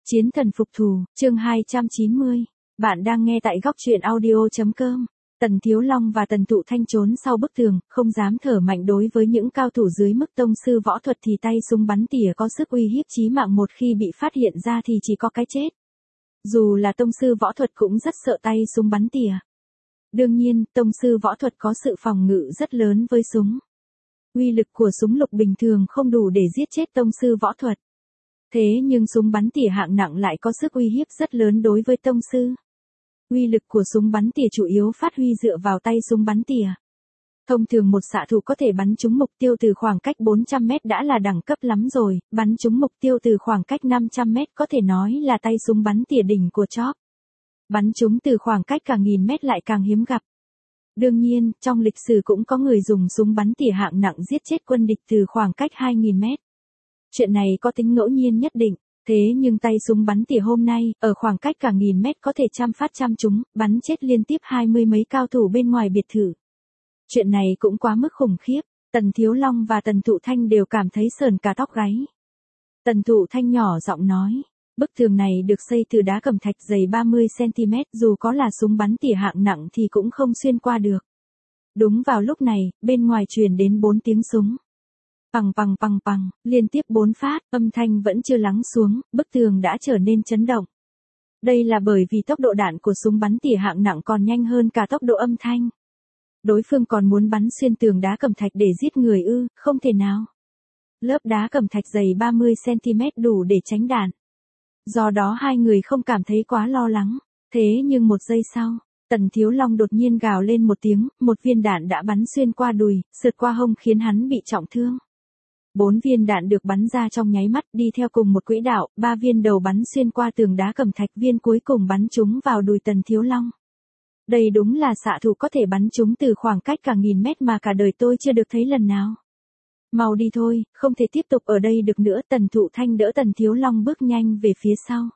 Chiến thần phục thù, chương 290. Bạn đang nghe tại góc truyện audio.com. Tần Thiếu Long và Tần Thụ Thanh trốn sau bức tường, không dám thở mạnh đối với những cao thủ dưới mức tông sư võ thuật thì tay súng bắn tỉa có sức uy hiếp chí mạng, một khi bị phát hiện ra thì chỉ có cái chết. Dù là tông sư võ thuật cũng rất sợ tay súng bắn tỉa. Đương nhiên, tông sư võ thuật có sự phòng ngự rất lớn với súng. Uy lực của súng lục bình thường không đủ để giết chết tông sư võ thuật. Thế nhưng súng bắn tỉa hạng nặng lại có sức uy hiếp rất lớn đối với tông sư. Uy lực của súng bắn tỉa chủ yếu phát huy dựa vào tay súng bắn tỉa. Thông thường một xạ thủ có thể bắn trúng mục tiêu từ khoảng cách 400 mét đã là đẳng cấp lắm rồi, bắn trúng mục tiêu từ khoảng cách 500 mét có thể nói là tay súng bắn tỉa đỉnh của chóp. Bắn trúng từ khoảng cách cả nghìn mét lại càng hiếm gặp. Đương nhiên, trong lịch sử cũng có người dùng súng bắn tỉa hạng nặng giết chết quân địch từ khoảng cách 2.000 mét. Chuyện này có tính ngẫu nhiên nhất định, thế nhưng tay súng bắn tỉa hôm nay, ở khoảng cách cả nghìn mét có thể trăm phát trăm trúng, bắn chết liên tiếp 20 mấy cao thủ bên ngoài biệt thự. Chuyện này cũng quá mức khủng khiếp, Tần Thiếu Long và Tần Thụ Thanh đều cảm thấy sởn cả tóc gáy. Tần Thụ Thanh nhỏ giọng nói, bức tường này được xây từ đá cẩm thạch dày 30cm, dù có là súng bắn tỉa hạng nặng thì cũng không xuyên qua được. Đúng vào lúc này, bên ngoài truyền đến 4 tiếng súng. Pằng pằng pằng pằng, liên tiếp 4 phát, âm thanh vẫn chưa lắng xuống, bức tường đã trở nên chấn động. Đây là bởi vì tốc độ đạn của súng bắn tỉa hạng nặng còn nhanh hơn cả tốc độ âm thanh. Đối phương còn muốn bắn xuyên tường đá cẩm thạch để giết người ư, không thể nào. Lớp đá cẩm thạch dày 30cm đủ để tránh đạn. Do đó hai người không cảm thấy quá lo lắng. Thế nhưng một giây sau, Tần Thiếu Long đột nhiên gào lên một tiếng, một viên đạn đã bắn xuyên qua đùi, sượt qua hông khiến hắn bị trọng thương. 4 viên đạn được bắn ra trong nháy mắt đi theo cùng một quỹ đạo, 3 viên đầu bắn xuyên qua tường đá cẩm thạch, viên cuối cùng bắn trúng vào đùi Tần Thiếu Long. Đây đúng là xạ thủ có thể bắn trúng từ khoảng cách cả nghìn mét mà cả đời tôi chưa được thấy lần nào. Mau đi thôi, không thể tiếp tục ở đây được nữa. Tần Thụ Thanh đỡ Tần Thiếu Long bước nhanh về phía sau.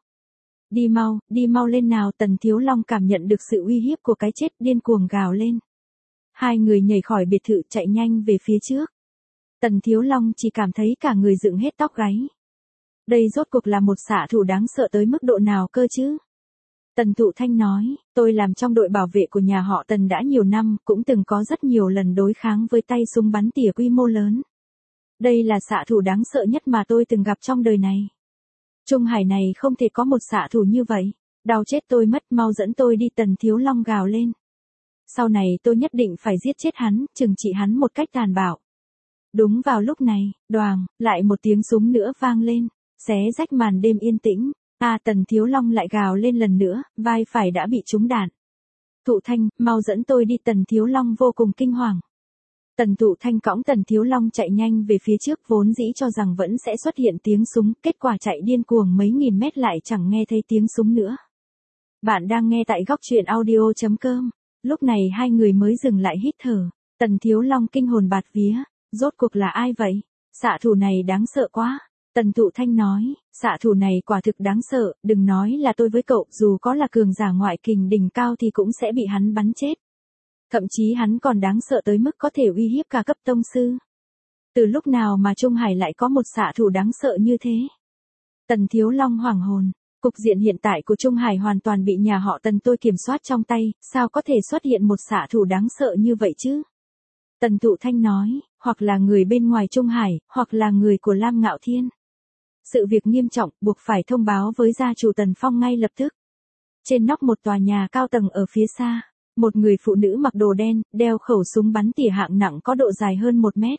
Đi mau lên nào. Tần Thiếu Long cảm nhận được sự uy hiếp của cái chết, điên cuồng gào lên. Hai người nhảy khỏi biệt thự chạy nhanh về phía trước. Tần Thiếu Long chỉ cảm thấy cả người dựng hết tóc gáy. Đây rốt cuộc là một xạ thủ đáng sợ tới mức độ nào cơ chứ? Tần Thụ Thanh nói, tôi làm trong đội bảo vệ của nhà họ Tần đã nhiều năm, cũng từng có rất nhiều lần đối kháng với tay súng bắn tỉa quy mô lớn. Đây là xạ thủ đáng sợ nhất mà tôi từng gặp trong đời này. Trung Hải này không thể có một xạ thủ như vậy. Đau chết tôi mất, mau dẫn tôi đi. Tần Thiếu Long gào lên. Sau này tôi nhất định phải giết chết hắn, trừng trị hắn một cách tàn bạo. Đúng vào lúc này, đoàng, lại một tiếng súng nữa vang lên, xé rách màn đêm yên tĩnh. Tần Thiếu Long lại gào lên lần nữa, vai phải đã bị trúng đạn. Thụ Thanh, mau dẫn tôi đi. Tần Thiếu Long vô cùng kinh hoàng. Tần Thụ Thanh cõng Tần Thiếu Long chạy nhanh về phía trước, vốn dĩ cho rằng vẫn sẽ xuất hiện tiếng súng, kết quả chạy điên cuồng mấy nghìn mét lại chẳng nghe thấy tiếng súng nữa. Bạn đang nghe tại góc truyện audio.com. Lúc này hai người mới dừng lại hít thở. Tần Thiếu Long kinh hồn bạt vía, rốt cuộc là ai vậy? Xạ thủ này đáng sợ quá. Tần Thụ Thanh nói, xạ thủ này quả thực đáng sợ, đừng nói là tôi với cậu, dù có là cường giả ngoại kình đỉnh cao thì cũng sẽ bị hắn bắn chết. Thậm chí hắn còn đáng sợ tới mức có thể uy hiếp cả cấp tông sư. Từ lúc nào mà Trung Hải lại có một xạ thủ đáng sợ như thế? Tần Thiếu Long hoảng hồn, cục diện hiện tại của Trung Hải hoàn toàn bị nhà họ Tần tôi kiểm soát trong tay, sao có thể xuất hiện một xạ thủ đáng sợ như vậy chứ? Tần Thụ Thanh nói, hoặc là người bên ngoài Trung Hải, hoặc là người của Lam Ngạo Thiên. Sự việc nghiêm trọng, buộc phải thông báo với gia chủ Tần Phong ngay lập tức. Trên nóc một tòa nhà cao tầng ở phía xa, một người phụ nữ mặc đồ đen, đeo khẩu súng bắn tỉa hạng nặng có độ dài hơn 1 mét.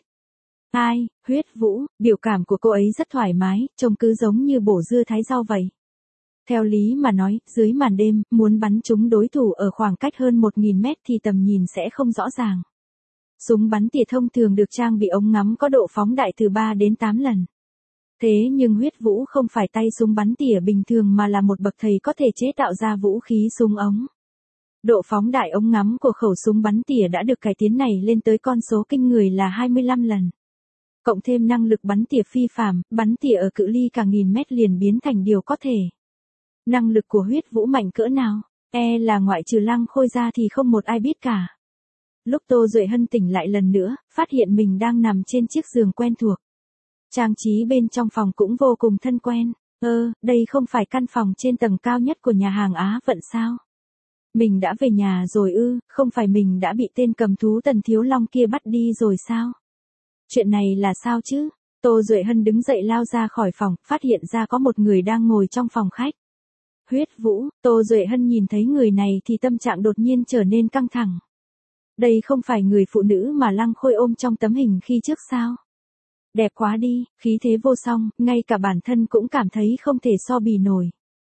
Huyết Vũ, biểu cảm của cô ấy rất thoải mái, trông cứ giống như bổ dưa thái rau vậy. Theo lý mà nói, dưới màn đêm, muốn bắn trúng đối thủ ở khoảng cách hơn 1.000 mét thì tầm nhìn sẽ không rõ ràng. Súng bắn tỉa thông thường được trang bị ống ngắm có độ phóng đại từ 3 đến 8 lần. Thế nhưng Huyết Vũ không phải tay súng bắn tỉa bình thường mà là một bậc thầy có thể chế tạo ra vũ khí súng ống. Độ phóng đại ống ngắm của khẩu súng bắn tỉa đã được cải tiến này lên tới con số kinh người là 25 lần. Cộng thêm năng lực bắn tỉa phi phàm, bắn tỉa ở cự ly cả nghìn mét liền biến thành điều có thể. Năng lực của Huyết Vũ mạnh cỡ nào, là ngoại trừ Lăng Khôi ra thì không một ai biết cả. Lúc Tô Duệ Hân tỉnh lại lần nữa, phát hiện mình đang nằm trên chiếc giường quen thuộc. Trang trí bên trong phòng cũng vô cùng thân quen. Đây không phải căn phòng trên tầng cao nhất của nhà hàng Á Vận sao? Mình đã về nhà rồi không phải mình đã bị tên cầm thú Tần Thiếu Long kia bắt đi rồi sao? Chuyện này là sao chứ? Tô Duệ Hân đứng dậy lao ra khỏi phòng, phát hiện ra có một người đang ngồi trong phòng khách. Huyết Vũ, Tô Duệ Hân nhìn thấy người này thì tâm trạng đột nhiên trở nên căng thẳng. Đây không phải người phụ nữ mà Lăng Khôi ôm trong tấm hình khi trước sao? Đẹp quá đi, khí thế vô song, ngay cả bản thân cũng cảm thấy không thể so bì nổi.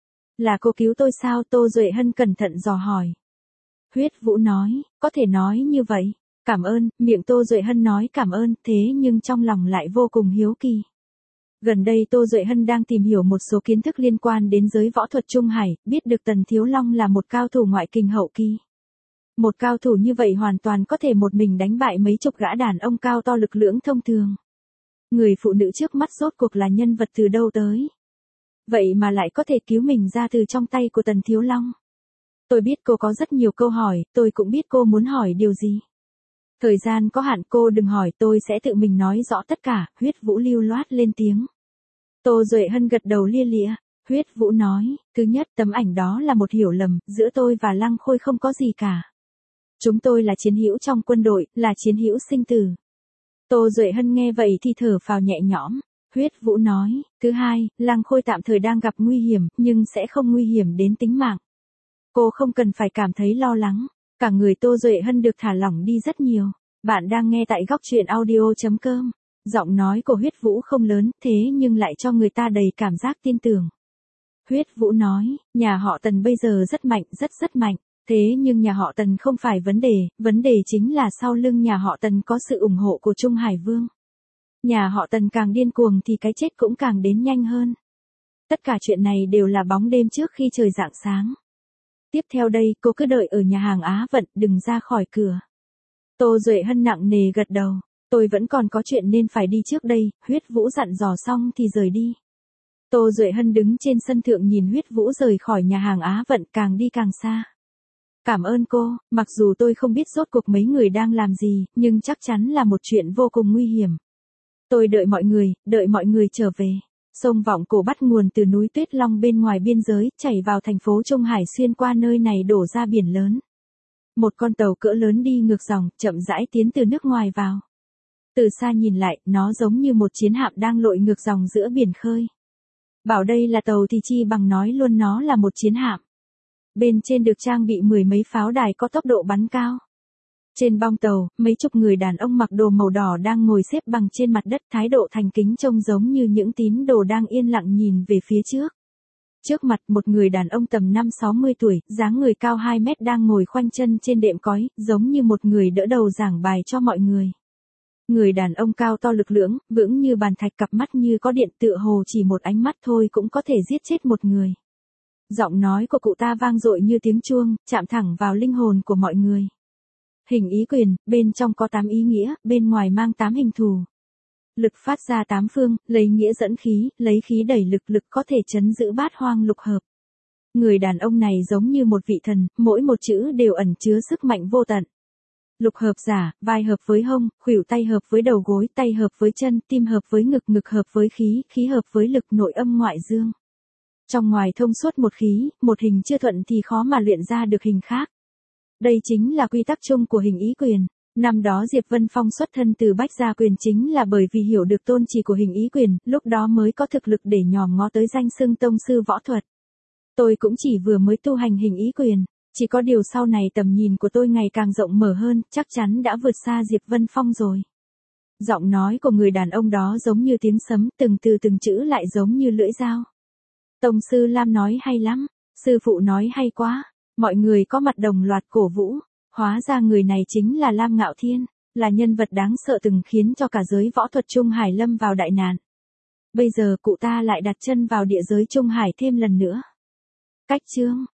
Là cô cứu tôi sao? Tô Duệ Hân cẩn thận dò hỏi. Huyết Vũ nói, có thể nói như vậy. Cảm ơn, miệng Tô Duệ Hân nói cảm ơn, thế nhưng trong lòng lại vô cùng hiếu kỳ. Gần đây Tô Duệ Hân đang tìm hiểu một số kiến thức liên quan đến giới võ thuật Trung Hải, biết được Tần Thiếu Long là một cao thủ ngoại kình hậu kỳ. Một cao thủ như vậy hoàn toàn có thể một mình đánh bại mấy chục gã đàn ông cao to lực lưỡng thông thường. Người phụ nữ trước mắt rốt cuộc là nhân vật từ đâu tới? Vậy mà lại có thể cứu mình ra từ trong tay của Tần Thiếu Long. Tôi biết cô có rất nhiều câu hỏi, tôi cũng biết cô muốn hỏi điều gì. Thời gian có hạn, cô đừng hỏi, tôi sẽ tự mình nói rõ tất cả. Huyết Vũ lưu loát lên tiếng. Tô Duệ Hân gật đầu lia lịa. Huyết Vũ nói, thứ nhất, tấm ảnh đó là một hiểu lầm, giữa tôi và Lăng Khôi không có gì cả. Chúng tôi là chiến hữu trong quân đội, là chiến hữu sinh tử. Tô Duệ Hân nghe vậy thì thở phào nhẹ nhõm. Huyết Vũ nói, thứ hai, Lăng Khôi tạm thời đang gặp nguy hiểm, nhưng sẽ không nguy hiểm đến tính mạng. Cô không cần phải cảm thấy lo lắng. Cả người Tô Duệ Hân được thả lỏng đi rất nhiều. Bạn đang nghe tại góc truyện audio.com. Giọng nói của Huyết Vũ không lớn, thế nhưng lại cho người ta đầy cảm giác tin tưởng. Huyết Vũ nói, nhà họ Tần bây giờ rất mạnh, rất mạnh. Thế nhưng nhà họ Tần không phải vấn đề chính là sau lưng nhà họ Tần có sự ủng hộ của Trung Hải Vương. Nhà họ Tần càng điên cuồng thì cái chết cũng càng đến nhanh hơn. Tất cả chuyện này đều là bóng đêm trước khi trời rạng sáng. Tiếp theo đây, cô cứ đợi ở nhà hàng Á Vận, đừng ra khỏi cửa. Tô Duệ Hân nặng nề gật đầu. Tôi vẫn còn có chuyện nên phải đi trước đây. Huyết Vũ dặn dò xong thì rời đi. Tô Duệ Hân đứng trên sân thượng nhìn Huyết Vũ rời khỏi nhà hàng Á Vận, càng đi càng xa. Cảm ơn cô, mặc dù tôi không biết rốt cuộc mấy người đang làm gì, nhưng chắc chắn là một chuyện vô cùng nguy hiểm. Tôi đợi mọi người trở về. Sông Vọng Cổ bắt nguồn từ núi Tuyết Long bên ngoài biên giới, chảy vào thành phố Trung Hải, xuyên qua nơi này đổ ra biển lớn. Một con tàu cỡ lớn đi ngược dòng, chậm rãi tiến từ nước ngoài vào. Từ xa nhìn lại, nó giống như một chiến hạm đang lội ngược dòng giữa biển khơi. Bảo đây là tàu thì chi bằng nói luôn nó là một chiến hạm. Bên trên được trang bị 10 mấy pháo đài có tốc độ bắn cao. Trên bong tàu, mấy chục người đàn ông mặc đồ màu đỏ đang ngồi xếp bằng trên mặt đất, thái độ thành kính trông giống như những tín đồ đang yên lặng nhìn về phía trước. Trước mặt một người đàn ông tầm 50-60 tuổi, dáng người cao 2 mét đang ngồi khoanh chân trên đệm cói, giống như một người đỡ đầu giảng bài cho mọi người. Người đàn ông cao to lực lưỡng, vững như bàn thạch, cặp mắt như có điện, tựa hồ chỉ một ánh mắt thôi cũng có thể giết chết một người. Giọng nói của cụ ta vang dội như tiếng chuông, chạm thẳng vào linh hồn của mọi người. Hình ý quyền, bên trong có 8 ý nghĩa, bên ngoài mang 8 hình thù. Lực phát ra 8 phương, lấy nghĩa dẫn khí, lấy khí đẩy lực có thể trấn giữ bát hoang lục hợp. Người đàn ông này giống như một vị thần, mỗi một chữ đều ẩn chứa sức mạnh vô tận. Lục hợp giả, vai hợp với hông, khuỷu tay hợp với đầu gối, tay hợp với chân, tim hợp với ngực, ngực hợp với khí, khí hợp với lực, nội âm ngoại dương. Trong ngoài thông suốt một khí, một hình chưa thuận thì khó mà luyện ra được hình khác. Đây chính là quy tắc chung của hình ý quyền. Năm đó Diệp Vân Phong xuất thân từ Bách Gia Quyền chính là bởi vì hiểu được tôn chỉ của hình ý quyền, lúc đó mới có thực lực để nhòm ngó tới danh xưng tông sư võ thuật. Tôi cũng chỉ vừa mới tu hành hình ý quyền, chỉ có điều sau này tầm nhìn của tôi ngày càng rộng mở hơn, chắc chắn đã vượt xa Diệp Vân Phong rồi. Giọng nói của người đàn ông đó giống như tiếng sấm, từng từ từng chữ lại giống như lưỡi dao. Tông sư Lam nói hay lắm, sư phụ nói hay quá, mọi người có mặt đồng loạt cổ vũ. Hóa ra người này chính là Lam Ngạo Thiên, là nhân vật đáng sợ từng khiến cho cả giới võ thuật Trung Hải lâm vào đại nạn. Bây giờ cụ ta lại đặt chân vào địa giới Trung Hải thêm lần nữa. Cách chương